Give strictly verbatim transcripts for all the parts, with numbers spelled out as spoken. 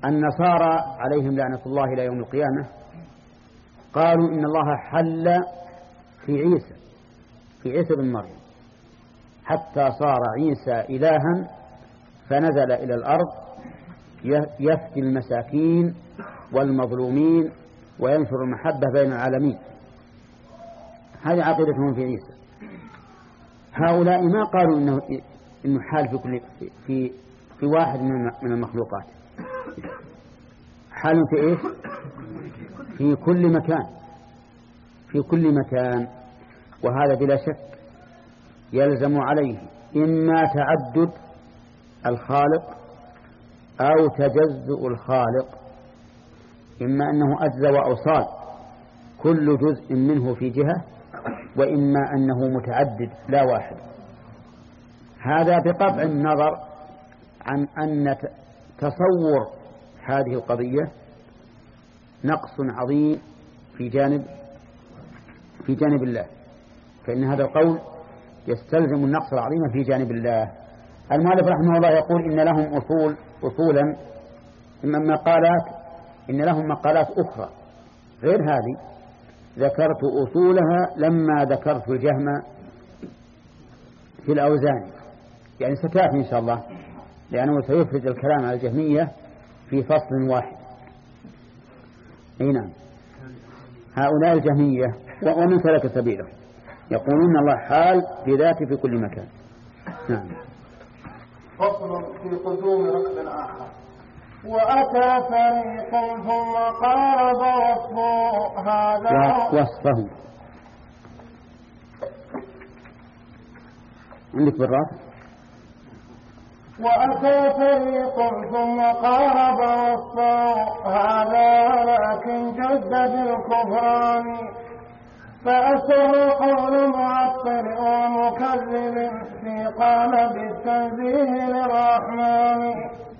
النصارى عليهم لعنة الله إلى يوم القيامة قالوا إن الله حل في عيسى في عيسى بن مريم حتى صار عيسى إلها فنزل إلى الأرض يفدي المساكين والمظلومين وينشر المحبة بين العالمين. هذه عقيدتهم في عيسى. هؤلاء ما قالوا إنه إنه حال في كل في في واحد من المخلوقات، حال في إيش؟ في كل مكان، في كل مكان. وهذا بلا شك يلزم عليه إما تعدد الخالق أو تجزؤ الخالق، إما أنه أجزى وأوصال كل جزء منه في جهة، وإما أنه متعدد لا واحد. هذا بقطع النظر عن أن تصور هذه القضية نقص عظيم في جانب في جانب الله، فإن هذا القول يستلزم النقص العظيم في جانب الله. المؤلف رحمه الله يقول إن لهم أصول أصولا من مقالات إن لهم مقالات أخرى غير هذه ذكرت أصولها لما ذكرت الجهم في الأوزان، يعني سكافي إن شاء الله، لأنه سيفرد الكلام على الجهمية في فصل واحد. أي نعم، هؤلاء الجهمية ومن سلك سبيله يقولون الله حال بذاته في كل مكان. نعم. فصل في قدوم ركب آخر. وأتى فريق ثم قارب وصفه هذا وصفه عندك بالراس. وأتى فريق ثم قارب وصفه هذا لكن جد بالكفران، فأسر قول معطل ومكذب في قالب التنزيه للرحمن،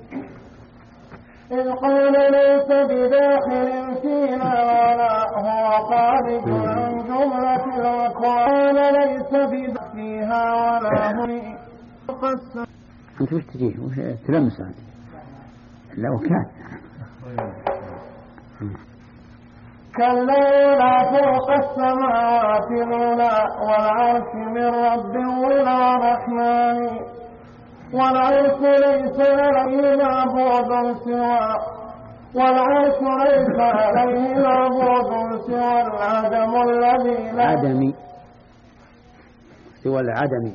إذ قال ليس بداخل فينا ولا هو خارج عن جملة الأكوان، ليس بداخل فيها ولا هني. أنت وش تجيه وش تلمس عنه لو كان كلا لا فوق السماوات الأولى والعرش من رب ولا رحمن، والعرش ليس عليه معبود سوى والعرش ليس عليه معبود سوى العدم الذي لا عدمي سوى العدم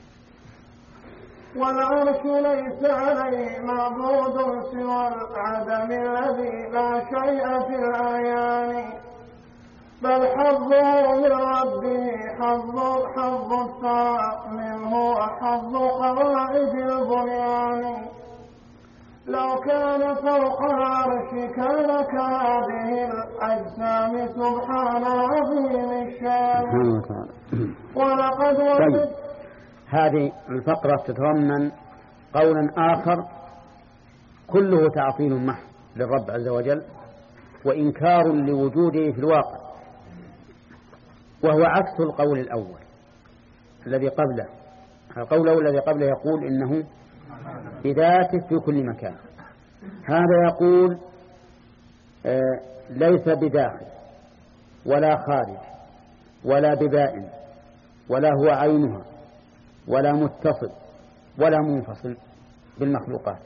والعرش ليس عليه معبود سوى العدم الذي لا شيء في الأعيان، بل حظه من ربه حظ حظ الثرى منه وحظ قواعد البنيان، لو كان فوق العرش كان كهذه الأجسام سبحان عظيم الشان. ولقد وجد هذه الفقرة تتضمن قولا آخر كله تعطيل محض للرب عز وجل وإنكار لوجوده في الواقع، وهو عكس القول الأول الذي قبله. القول الأول الذي قبله يقول إنه بذاته في كل مكان، هذا يقول آه ليس بداخل ولا خارج ولا ببائن ولا هو عينها ولا متصل ولا منفصل بالمخلوقات.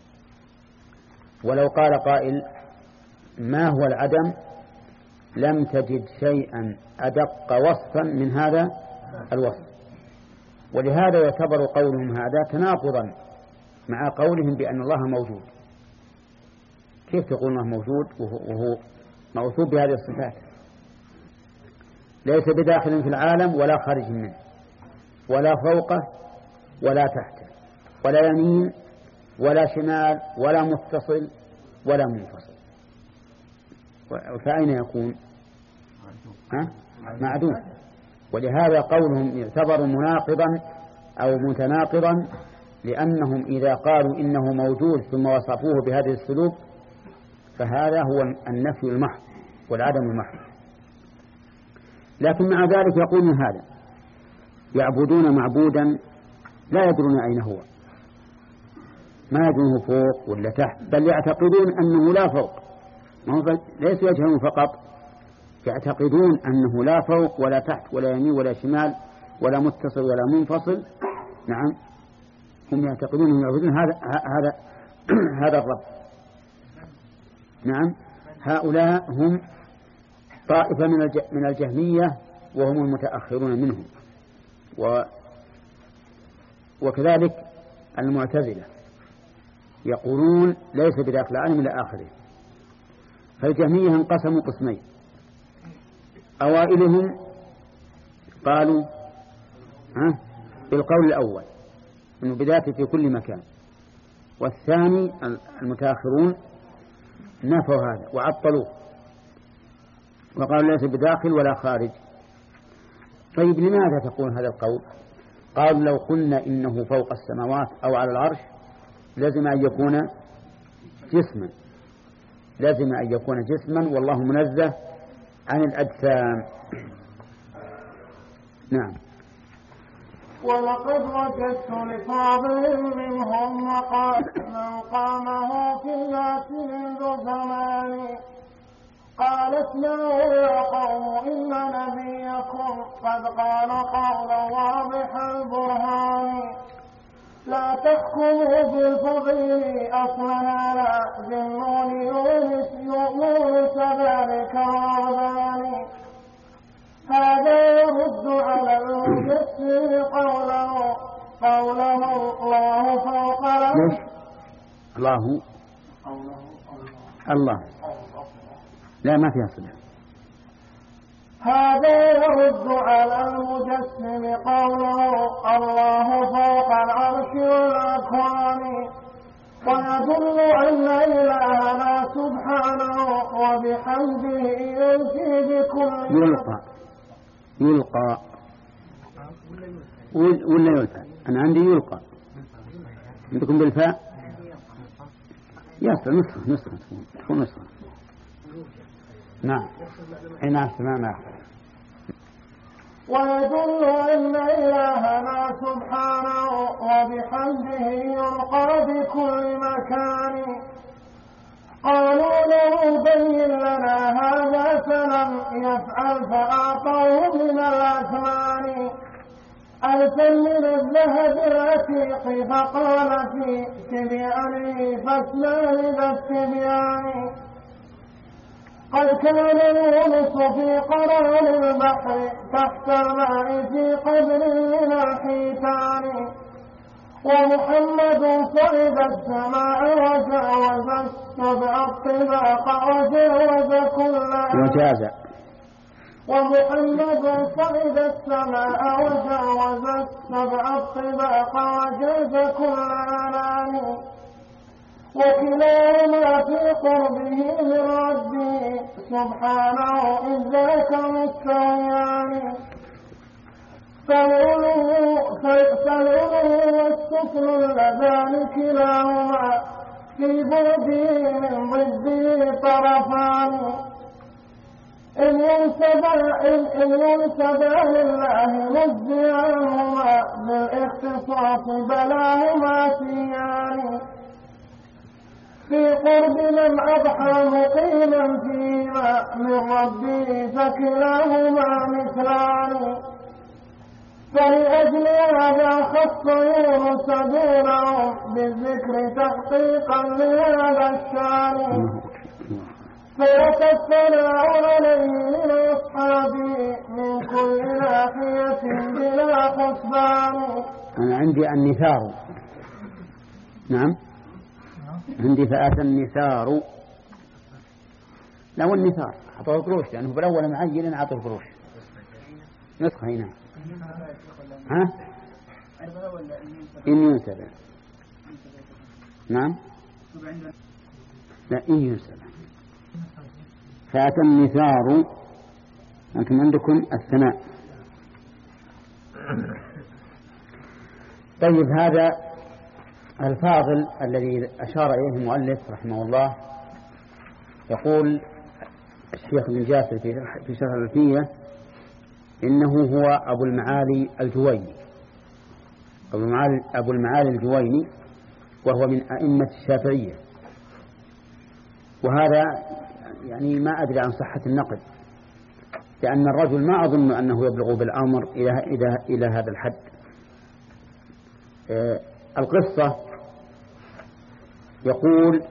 ولو قال قائل ما هو العدم لم تجد شيئا أدق وصفا من هذا الوصف، ولهذا يعتبر قولهم هذا تناقضا مع قولهم بأن الله موجود. كيف تقول الله موجود وهو موصوف بهذه الصفات؟ ليس بداخل في العالم ولا خارج منه ولا فوقه ولا تحته ولا يمين ولا شمال ولا متصل ولا منفصل، فأين يكون؟ ها؟ معدوم. ولهذا قولهم يعتبر مناقضا أو متناقضا، لأنهم إذا قالوا إنه موجود ثم وصفوه بهذه السلوك فهذا هو النفي المحض والعدم المحض. لكن مع ذلك يقولون هذا، يعبدون معبودا لا يدرون أين هو، ما يدونه فوق ولا تحت، بل يعتقدون أنه لا فوق، ما هو ليس يجهلون فقط، يعتقدون أنه لا فوق ولا تحت ولا يمين ولا شمال ولا متصل ولا منفصل. نعم، هم يعتقدون أنهم يعبدون هذا هذا هذا الرب. نعم، هؤلاء هم طائفة من الجهمية وهم المتأخرون منهم، و وكذلك المعتزلة يقولون ليس بداخل العالم إلى آخره. فالجهمية انقسموا قسمين، أوائلهم قالوا ها بالقول الأول أنه بذاته في كل مكان، والثاني المتأخرون نفوا هذا وعطلوه وقالوا ليس بداخل ولا خارج. طيب لماذا تقول هذا القول؟ قالوا لو قلنا إنه فوق السماوات أو على العرش لازم أن يكون جسما، لازم أن يكون جسما والله منزه عن الأجسام. نعم. ولقد وجدت لفاضل منهم مقام قامه في الناس منذ زمان، قال اسمعوا يا قوم إن نبيكم قد قال قولا واضح البرهان، لا تحكموا بالفضيل أصلا لا ذنون يونس ذلك الرهبان، هذا يرد على المجسم قوله قوله الله فوق العرش. الله الله لا ما فيها صلة. هذا يرد على المجسم قوله الله فوق العرش والأكوان، ويدل أن إلهنا سبحانه وبحمده يلقي بكل يلقى يلقى ولا يلقى؟ أنا عندي يلقى، عندكم بالفاء يصل نسخة نسخة تكون نسخة. نعم أي نعم تمام. ويدل أن إلهنا سبحانه وبحمده يلقى بكل مكان، قالوا له بين لنا هذا فلم يفعل فأعطوه من الأثمان ألفا من الذهب العتيق، فقال في تبيانه فاسمع ذا التبيان، قد كان يونس في قرار البحر تحت الماء في قبر من الحيتان، ومحمد صعد السماء وجاوز السبع الطباق وجاوز كل وجاز ومحمد صعد السماء وجاوز السبع الطباق وجاز كل آلام، وكلاهما في قربه من ربه سبحانه إذ ذاك مستويان، فالعلو والسفل اللذان كلاهما في بعده من ضده طرفان، إن ينسبا لله نزي عنهما بالاختصاص بلاهما سيان، في قرب من أضحى مقيما فيما من ربه فكلاهما مثلان، فلأجل هذا خص يونس دونه بالذكر تحقيقا لهذا الشان، فيتفنى عليه من أصحابه من كل ناحية بلا حسبان. أنا عندي النثار. نعم عندي فآت النثار. لا هو النثار أعطوه قروش لأنه بالأول معين أعطوه قروش نسخة هنا. ها إن ينسب. نعم لا إن ينسب. فآت النثار أنتم عندكم الثناء. طيب هذا الفاضل الذي أشار إليه المؤلف رحمه الله يقول الشيخ ابن جاسر في شرح الألفية إنه هو أبو المعالي الجويني. أبو المعالي, أبو المعالي الجويني وهو من أئمة الشافعية، وهذا يعني ما أدري عن صحة النقل، لأن الرجل ما أظن أنه يبلغ بالأمر إلى إلى إلى هذا الحد. آه القصة يقول: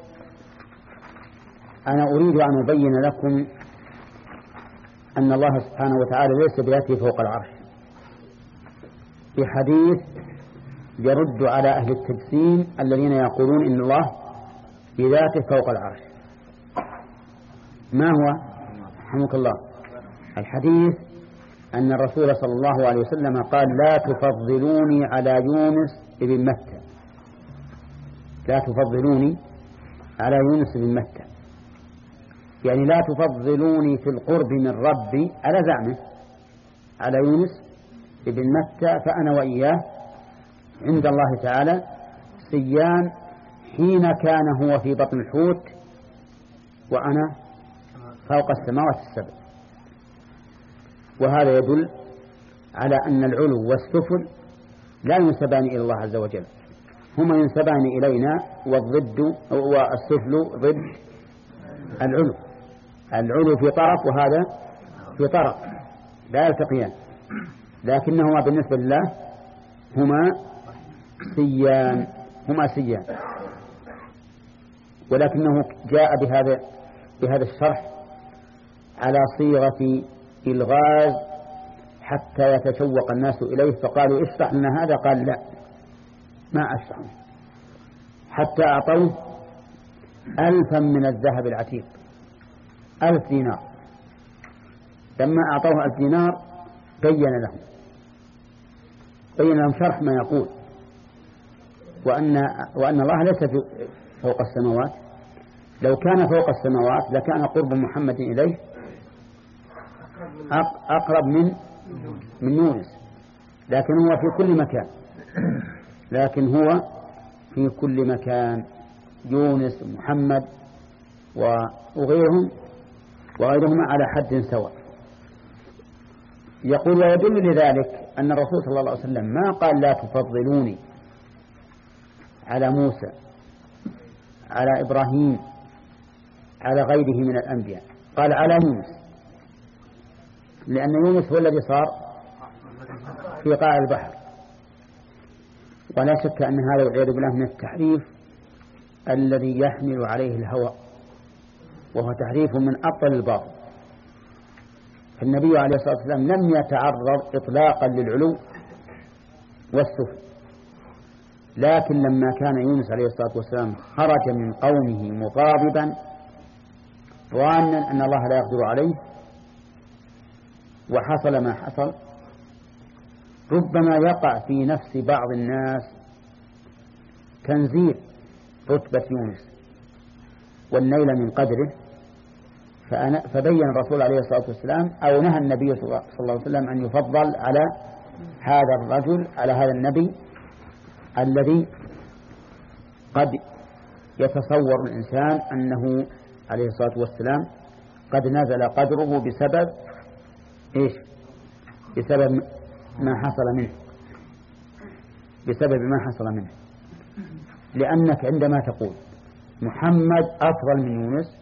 أنا أريد أن أبين لكم أن الله سبحانه وتعالى ليس بذاته فوق العرش، بحديث يرد على أهل التجسيم الذين يقولون إن الله بذاته فوق العرش. ما هو؟ رحمك الله. الحديث أن الرسول صلى الله عليه وسلم قال: لا تفضلوني على يونس بن متى، لا تفضلوني على يونس بن متى، يعني لا تفضلوني في القرب من ربي على زعمه على يونس بن متى، فأنا وإياه عند الله تعالى سيان حين كان هو في بطن الحوت وأنا فوق السماوات السبع. وهذا يدل على أن العلو والسفل لا ينسبان إلى الله عز وجل، هما ينسبان إلينا، والضد والسفل ضد العلو. العلو في طرف وهذا في طرف لا يلتقيان، لكنهما بالنسبة لله هما سيان هما سيان ولكنه جاء بهذا بهذا الشرح على صيغة الغاز حتى يتشوق الناس إليه، فقالوا: اشرح لنا هذا. قال: لا، ما أشرح، حتى أعطوه ألفا من الذهب العتيق، ألف دينار. لما أعطوه ألف دينار بين لهم بين لهم شرح ما يقول، وأن وأن الله ليس فوق السماوات. لو كان فوق السماوات لكان قرب محمد إليه أقرب من من يونس، لكن هو في كل مكان، لكن هو في كل مكان يونس ومحمد وغيرهم وغيرهما على حد سواء. يقول: ويدل لذلك أن الرسول صلى الله عليه وسلم ما قال: لا تفضلوني على موسى، على إبراهيم، على غيره من الأنبياء، قال: على يونس، لأن يونس هو الذي صار في قاع البحر. ولا شك أن هذا والعياذ بالله من التحريف الذي يحمل عليه الهوى، وهو تحريف من أبطل الباطل. فالنبي عليه الصلاة والسلام لم يتعرض إطلاقا للعلو والسفل، لكن لما كان يونس عليه الصلاة والسلام خرج من قومه مغاضبا ظانا أن الله لا يقدر عليه وحصل ما حصل، ربما يقع في نفس بعض الناس تنزيل رتبة يونس والنيل من قدره، فبين الرسول عليه الصلاة والسلام أو نهى النبي صلى الله عليه وسلم أن يفضل على هذا الرجل، على هذا النبي الذي قد يتصور الإنسان أنه عليه الصلاة والسلام قد نزل قدره بسبب إيش؟ بسبب ما حصل منه بسبب ما حصل منه لأنك عندما تقول محمد أفضل من يونس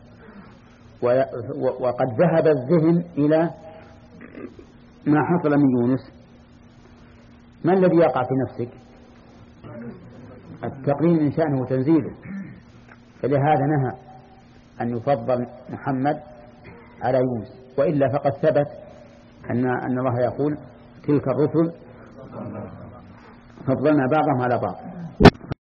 وقد ذهب الذهن إلى ما حصل من يونس، ما الذي يقع في نفسك؟ التقليل من شأنه وتنزيله، فلهذا نهى أن يفضل محمد على يونس، وإلا فقد ثبت أن أن الله يقول: تلك الرسل فضلنا بعضهم على بعض.